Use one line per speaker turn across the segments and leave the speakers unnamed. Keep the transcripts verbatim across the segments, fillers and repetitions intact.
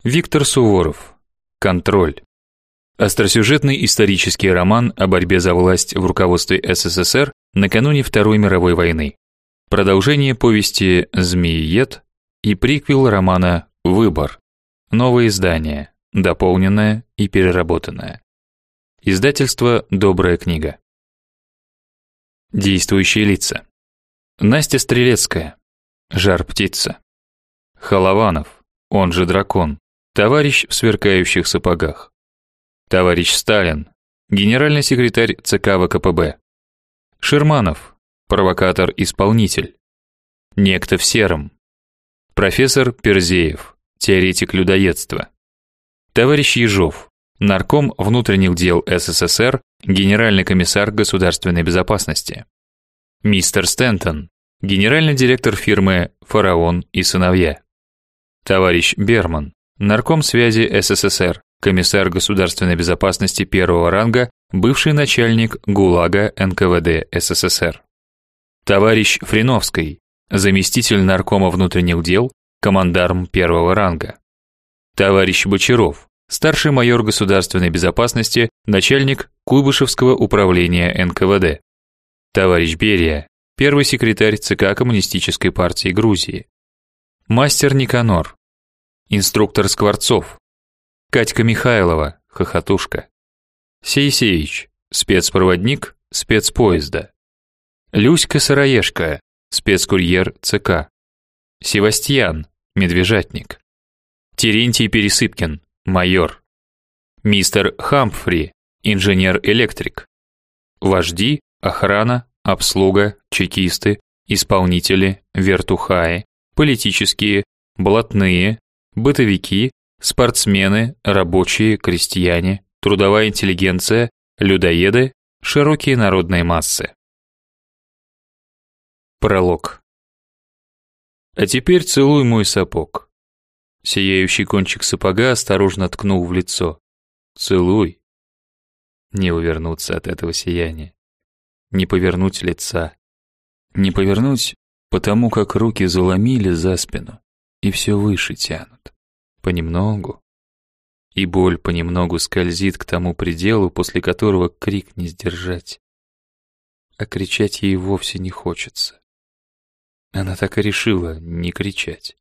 Виктор Суворов. Контроль. Остросюжетный исторический роман о борьбе за власть в руководстве СССР накануне Второй мировой войны. Продолжение повести «Змеиед» и приквел романа «Выбор». Новое издание, дополненное и переработанное. Издательство «Добрая книга». Действующие лица. Настя Стрелецкая. Жар-птица. Холованов, он же дракон, товарищ в сверкающих сапогах. Товарищ Сталин, генеральный секретарь ЦК ВКПБ. Шерманов, провокатор-исполнитель. Некто в сером. Профессор Перзеев, теоретик людоедства. Товарищ Ежов, нарком внутренних дел СССР, генеральный комиссар государственной безопасности. Мистер Стентон, генеральный директор фирмы «Фараон и сыновья». Товарищ Берман, нарком связи СССР, комиссар государственной безопасности первого ранга, бывший начальник ГУЛАГа эн ка вэ дэ СССР. Товарищ Фриновский, заместитель наркома внутренних дел, командарм первого ранга. Товарищ Бочаров, старший майор государственной безопасности, начальник Куйбышевского управления эн ка вэ дэ. Товарищ Берия, первый секретарь ЦК Коммунистической партии Грузии. Мастер Никанор, инструктор Скворцов. Катька Михайлова, хохотушка. Сейсеич, спецпроводник спецпоезда. Люська Сыроежка, спецкурьер ЦК. Севастьян, медвежатник. Терентий Пересыпкин, майор. Мистер Хамфри, инженер-электрик. Вожди, охрана, обслуга, чекисты, исполнители, вертухаи, политические, блатные, бытовики, спортсмены, рабочие, крестьяне, трудовая интеллигенция, людоеды, широкие народные массы. Пролог. А теперь целуй мой сапог. Сияющий кончик сапога осторожно ткнул в лицо. Целуй. Не увернуться от этого сияния. Не повернуть лица. Не повернуть, потому как руки заломили за спину и все выше тянут. Понемногу. И боль понемногу скользит к тому пределу, после которого крик не сдержать. А кричать ей вовсе не хочется. Она так и решила не кричать.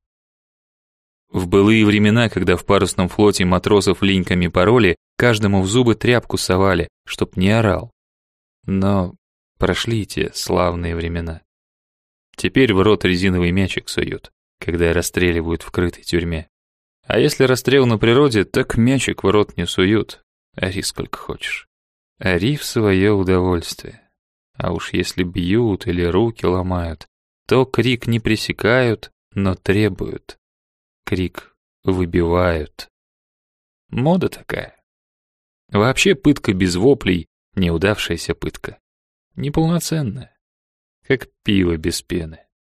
В былые времена, когда в парусном флоте матросов линьками пороли, каждому в зубы тряпку совали, чтоб не орал. Но прошли те славные времена. Теперь в рот резиновый мячик суют, когда расстреливают в крытой тюрьме. А если расстрел на природе, так мячик в рот не суют. Ори сколько хочешь. Ори в свое удовольствие. А уж если бьют или руки ломают, то крик не пресекают, но требуют. Крик выбивают. Мода такая. Вообще пытка без воплей — неудавшаяся пытка. Неполноценная. Как пиво без пены.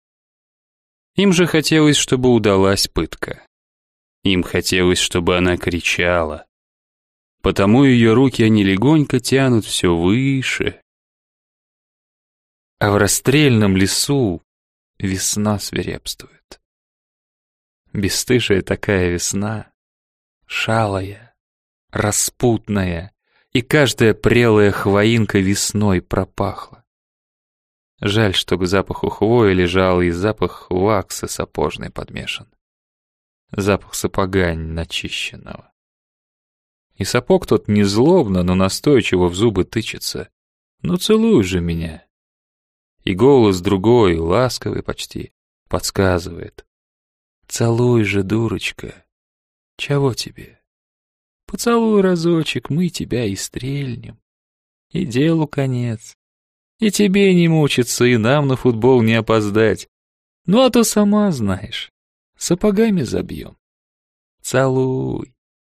Им же хотелось, чтобы удалась пытка. Им хотелось, чтобы она кричала. Потому ее руки они легонько тянут все выше. А в расстрельном лесу весна свирепствует. Бесстыжая такая весна, шалая, распутная, и каждая прелая хвоинка весной пропахла. Жаль, что к запаху хвои лежал и запах ваксы сапожной подмешан. Запах сапога начищенного. И сапог тот не злобно, но настойчиво в зубы тычется. Ну целуй же меня. И голос другой, ласковый почти, подсказывает. Целуй же, дурочка. Чего тебе? Поцелуй разочек, мы тебя и стрельнем. И делу конец. И тебе не мучиться, и нам на футбол не опоздать. Ну а то сама знаешь. Сапогами забьем. Целуй.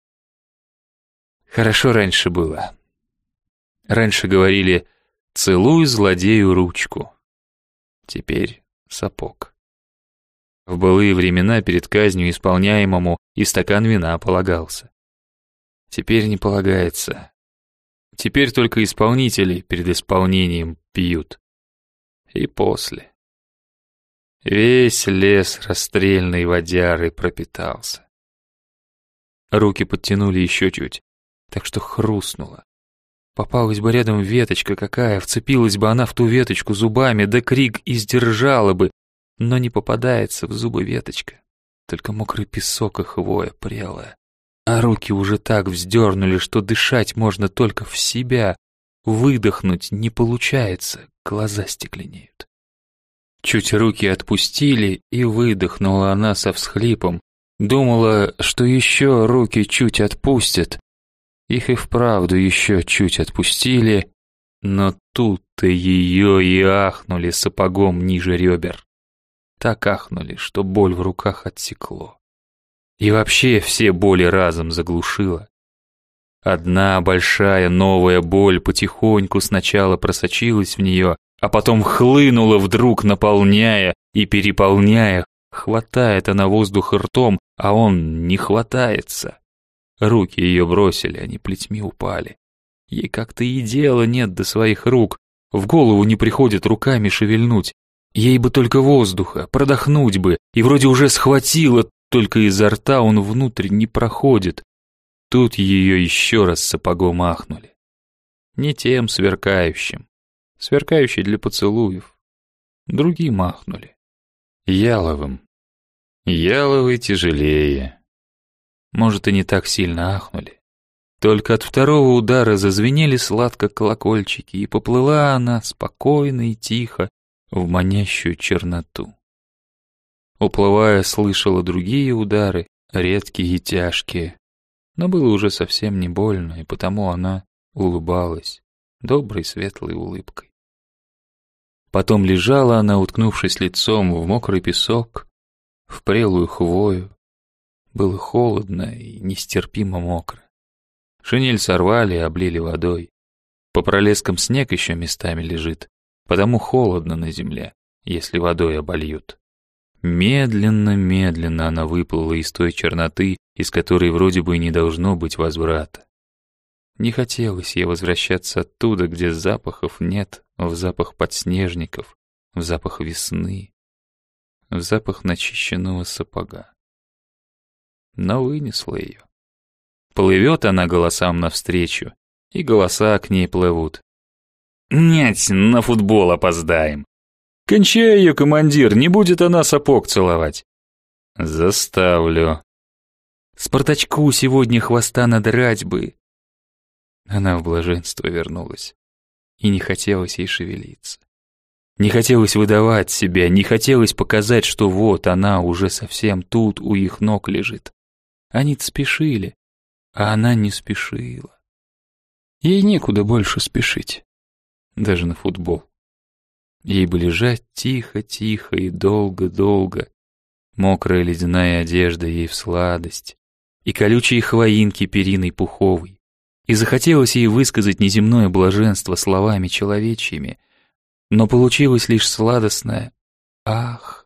Хорошо раньше было. Раньше говорили «целуй злодею ручку». Теперь сапог. В былые времена перед казнью исполняемому и стакан вина полагался. Теперь не полагается. Теперь только исполнители перед исполнением пьют. И после. Весь лес расстрельной водярой пропитался. Руки подтянули еще чуть, так что хрустнуло. Попалась бы рядом веточка какая, вцепилась бы она в ту веточку зубами, да крик и сдержала бы, но не попадается в зубы веточка, только мокрый песок и хвоя прелая. А руки уже так вздернули, что дышать можно только в себя, выдохнуть не получается, глаза стекленеют. Чуть руки отпустили, и выдохнула она со всхлипом, думала, что еще руки чуть отпустят. Их и вправду еще чуть отпустили, но тут-то ее и ахнули сапогом ниже ребер. Так ахнули, что боль в руках отсекло. И вообще все боли разом заглушило. Одна большая новая боль потихоньку сначала просочилась в нее, а потом хлынула вдруг, наполняя и переполняя. Хватает она воздух ртом, а он не хватается. Руки ее бросили, они плетьми упали. Ей как-то и дела нет до своих рук, в голову не приходит руками шевельнуть. Ей бы только воздуха, продохнуть бы, и вроде уже схватило, только изо рта он внутрь не проходит. Тут ее еще раз сапогом ахнули. Не тем сверкающим, сверкающий для поцелуев. Другим ахнули. Яловым. Яловый тяжелее. Может, и не так сильно ахнули. Только от второго удара зазвенели сладко колокольчики, и поплыла она спокойно и тихо в манящую черноту. Уплывая, слышала другие удары, редкие и тяжкие. Но было уже совсем не больно, и потому она улыбалась доброй светлой улыбкой. Потом лежала она, уткнувшись лицом в мокрый песок, в прелую хвою. Было холодно и нестерпимо мокро. Шинель сорвали и облили водой. По пролескам снег еще местами лежит, потому холодно на земле, если водой обольют. Медленно-медленно она выплыла из той черноты, из которой вроде бы и не должно быть возврата. Не хотелось ей возвращаться оттуда, где запахов нет, в запах подснежников, в запах весны, в запах начищенного сапога. Но вынесла ее. Плывет она голосам навстречу, и голоса к ней плывут. «Нять, на футбол опоздаем!» «Кончай ее, командир, не будет она сапог целовать!» «Заставлю!» «Спартачку сегодня хвоста надрать бы!» Она в блаженство вернулась, и не хотелось ей шевелиться. Не хотелось выдавать себя, не хотелось показать, что вот она уже совсем тут у их ног лежит. Они-то спешили, а она не спешила. Ей некуда больше спешить, даже на футбол. Ей бы лежать тихо-тихо и долго-долго. Мокрая ледяная одежда ей в сладость, и колючие хвоинки периной пуховой. И захотелось ей высказать неземное блаженство словами человечьими, но получилось лишь сладостное «ах».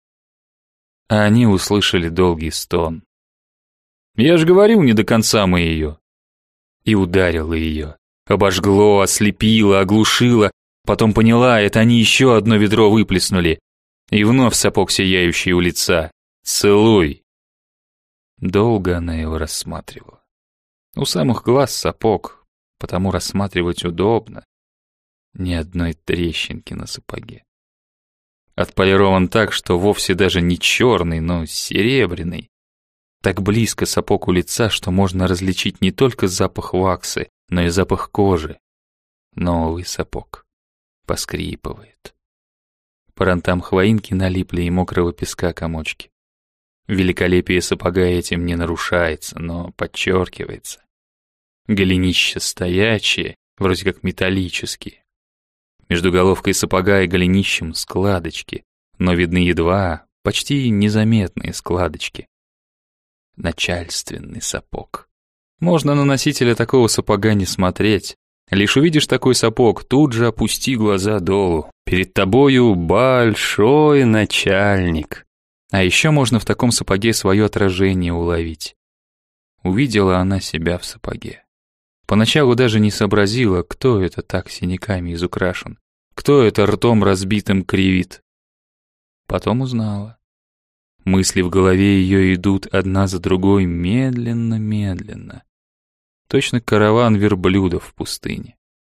А они услышали долгий стон. «Я ж говорил, не до конца мы ее». И ударило ее. Обожгло, ослепило, оглушило. Потом поняла, это они еще одно ведро выплеснули. И вновь сапог сияющий у лица. «Целуй». Долго она его рассматривала. У самых глаз сапог, потому рассматривать удобно. Ни одной трещинки на сапоге. Отполирован так, что вовсе даже не черный, но серебряный. Так близко сапог у лица, что можно различить не только запах ваксы, но и запах кожи. Новый сапог. Поскрипывает. По рантам хвоинки налипли и мокрого песка комочки. Великолепие сапога этим не нарушается, но подчеркивается. Голенища стоячие, вроде как металлические. Между головкой сапога и голенищем складочки, но видны едва, почти незаметные складочки. Начальственный сапог. Можно на носителя такого сапога не смотреть. Лишь увидишь такой сапог, тут же опусти глаза долу. Перед тобою большой начальник. А еще можно в таком сапоге свое отражение уловить. Увидела она себя в сапоге. Поначалу даже не сообразила, кто это так синяками изукрашен, кто это ртом разбитым кривит. Потом узнала. Мысли в голове ее идут одна за другой медленно-медленно. Точно караван верблюдов в пустыне.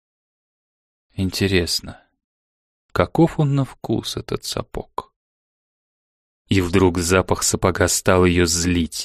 Интересно, каков он на вкус, этот сапог? И вдруг запах сапога стал ее злить.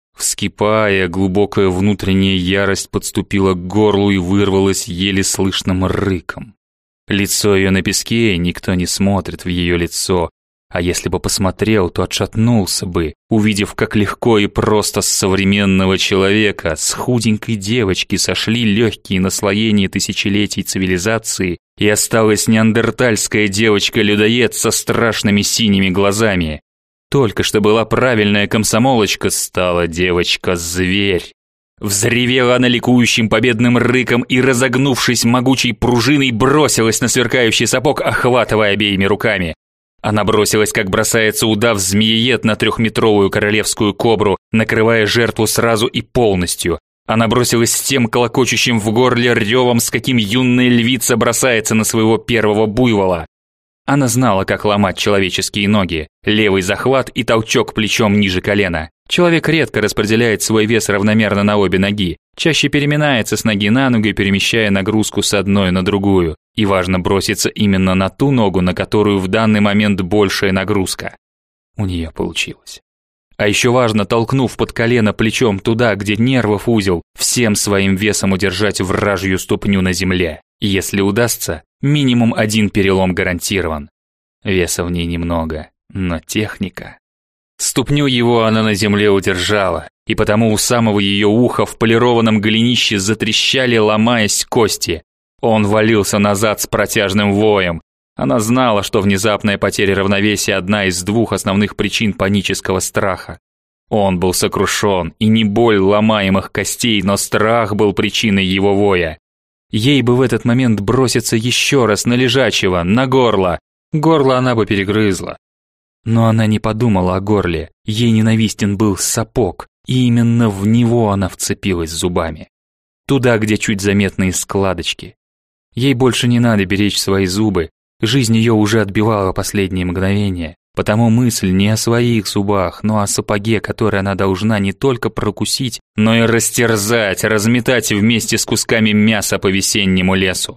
Вскипая, глубокая внутренняя ярость подступила к горлу и вырвалась еле слышным рыком. Лицо ее на песке, никто не смотрит в ее лицо, а если бы посмотрел, то отшатнулся бы, увидев, как легко и просто с современного человека, с худенькой девочки сошли легкие наслоения тысячелетий цивилизации, и осталась неандертальская девочка-людоед со страшными синими глазами. Только что была правильная комсомолочка, стала девочка-зверь. Взревела она ликующим победным рыком и, разогнувшись могучей пружиной, бросилась на сверкающий сапог, охватывая обеими руками. Она бросилась, как бросается удав-змеиед на трехметровую королевскую кобру, накрывая жертву сразу и полностью. Она бросилась с тем колокочущим в горле ревом, с каким юная львица бросается на своего первого буйвола. Она знала, как ломать человеческие ноги. Левый захват и толчок плечом ниже колена. Человек редко распределяет свой вес равномерно на обе ноги. Чаще переминается с ноги на ногу, перемещая нагрузку с одной на другую. И важно броситься именно на ту ногу, на которую в данный момент большая нагрузка. У нее получилось. А еще важно, толкнув под колено плечом туда, где нервов узел, всем своим весом удержать вражью ступню на земле. И если удастся, минимум один перелом гарантирован. Веса в ней немного, но техника. Ступню его она на земле удержала, и потому у самого ее уха в полированном голенище затрещали, ломаясь кости. Он валился назад с протяжным воем. Она знала, что внезапная потеря равновесия – одна из двух основных причин панического страха. Он был сокрушен, и не боль ломаемых костей, но страх был причиной его воя. Ей бы в этот момент броситься еще раз на лежачего, на горло. Горло она бы перегрызла. Но она не подумала о горле. Ей ненавистен был сапог, и именно в него она вцепилась зубами. Туда, где чуть заметные складочки. Ей больше не надо беречь свои зубы. Жизнь ее уже отбивала последние мгновения. Потому мысль не о своих зубах, но о сапоге, который она должна не только прокусить, но и растерзать, разметать вместе с кусками мяса по весеннему лесу.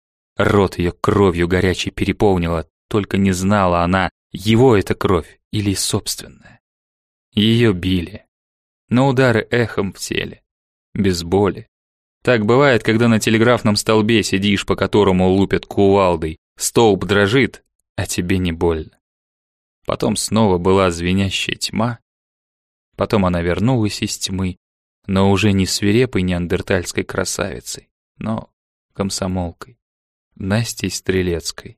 Рот ее кровью горячей переполнила, только не знала она, его это кровь или собственная. Ее били, но удары эхом в теле, без боли. Так бывает, когда на телеграфном столбе сидишь, по которому лупят кувалдой, столб дрожит, а тебе не больно. Потом снова была звенящая тьма. Потом она вернулась из тьмы, но уже не свирепой неандертальской красавицей, но комсомолкой, Настей Стрелецкой,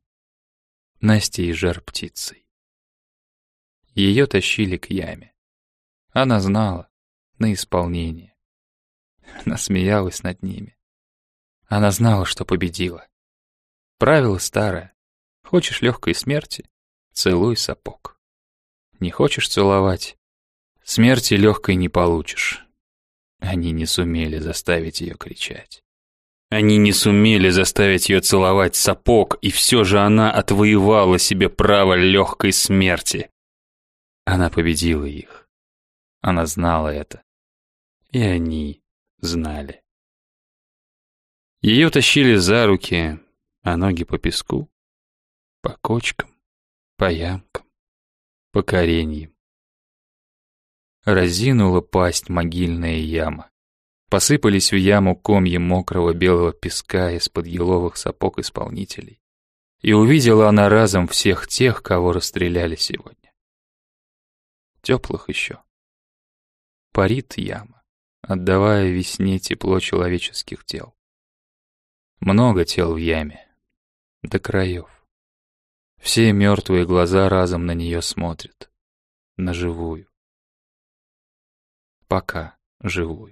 Настей Жар-Птицей. Ее тащили к яме. Она знала, на исполнение. Она смеялась над ними. Она знала, что победила. Правило старое. Хочешь легкой смерти? Целуй сапог. Не хочешь целовать? Смерти легкой не получишь. Они не сумели заставить ее кричать. Они не сумели заставить ее целовать сапог, и все же она отвоевала себе право легкой смерти. Она победила их. Она знала это. И они знали. Ее тащили за руки, а ноги по песку, по кочкам, по ямкам, по кореньям. Разинула пасть могильная яма. Посыпались в яму комья мокрого белого песка из-под еловых сапог исполнителей. И увидела она разом всех тех, кого расстреляли сегодня. Теплых еще. Парит яма, отдавая весне тепло человеческих тел. Много тел в яме, до краев. Все мертвые глаза разом на нее смотрят. На живую. Пока живую.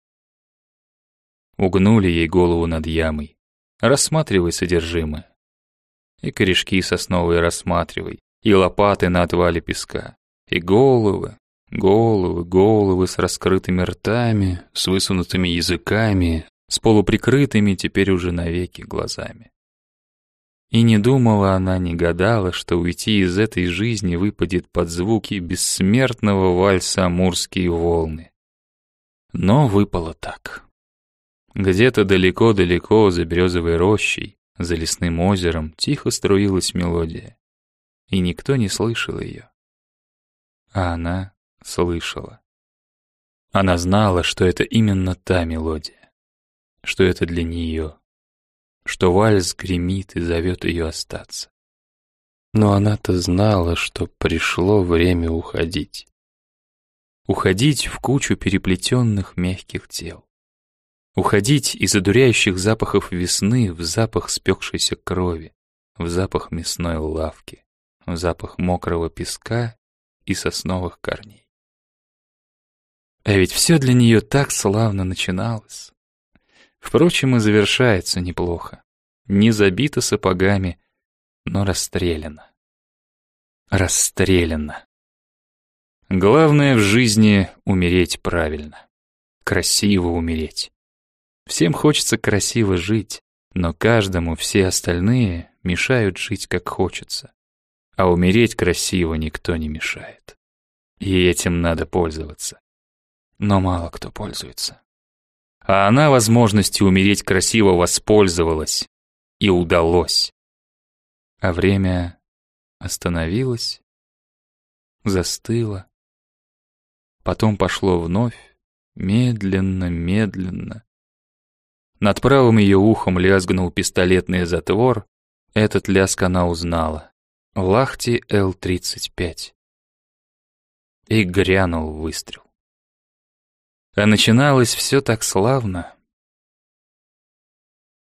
Угнули ей голову над ямой. Рассматривай содержимое. И корешки сосновые рассматривай, и лопаты на отвале песка, и головы, головы, головы с раскрытыми ртами, с высунутыми языками, с полуприкрытыми теперь уже навеки глазами. И не думала она, не гадала, что уйти из этой жизни выпадет под звуки бессмертного вальса «Амурские волны». Но выпало так. Где-то далеко-далеко за березовой рощей, за лесным озером тихо струилась мелодия, и никто не слышал ее. А она слышала. Она знала, что это именно та мелодия, что это для нее, что вальс гремит и зовет ее остаться. Но она-то знала, что пришло время уходить. Уходить в кучу переплетенных мягких тел. Уходить из одуряющих запахов весны в запах спекшейся крови, в запах мясной лавки, в запах мокрого песка и сосновых корней. А ведь все для нее так славно начиналось. Впрочем, и завершается неплохо. Не забито сапогами, но расстреляно. Расстреляно. Главное в жизни — умереть правильно. Красиво умереть. Всем хочется красиво жить, но каждому все остальные мешают жить как хочется. А умереть красиво никто не мешает. И этим надо пользоваться. Но мало кто пользуется. А она возможностью умереть красиво воспользовалась. И удалось. А время остановилось, застыло. Потом пошло вновь, медленно, медленно. Над правым ее ухом лязгнул пистолетный затвор. Этот лязг она узнала. Лахти Л тридцать пять. И грянул выстрел. А начиналось все так славно.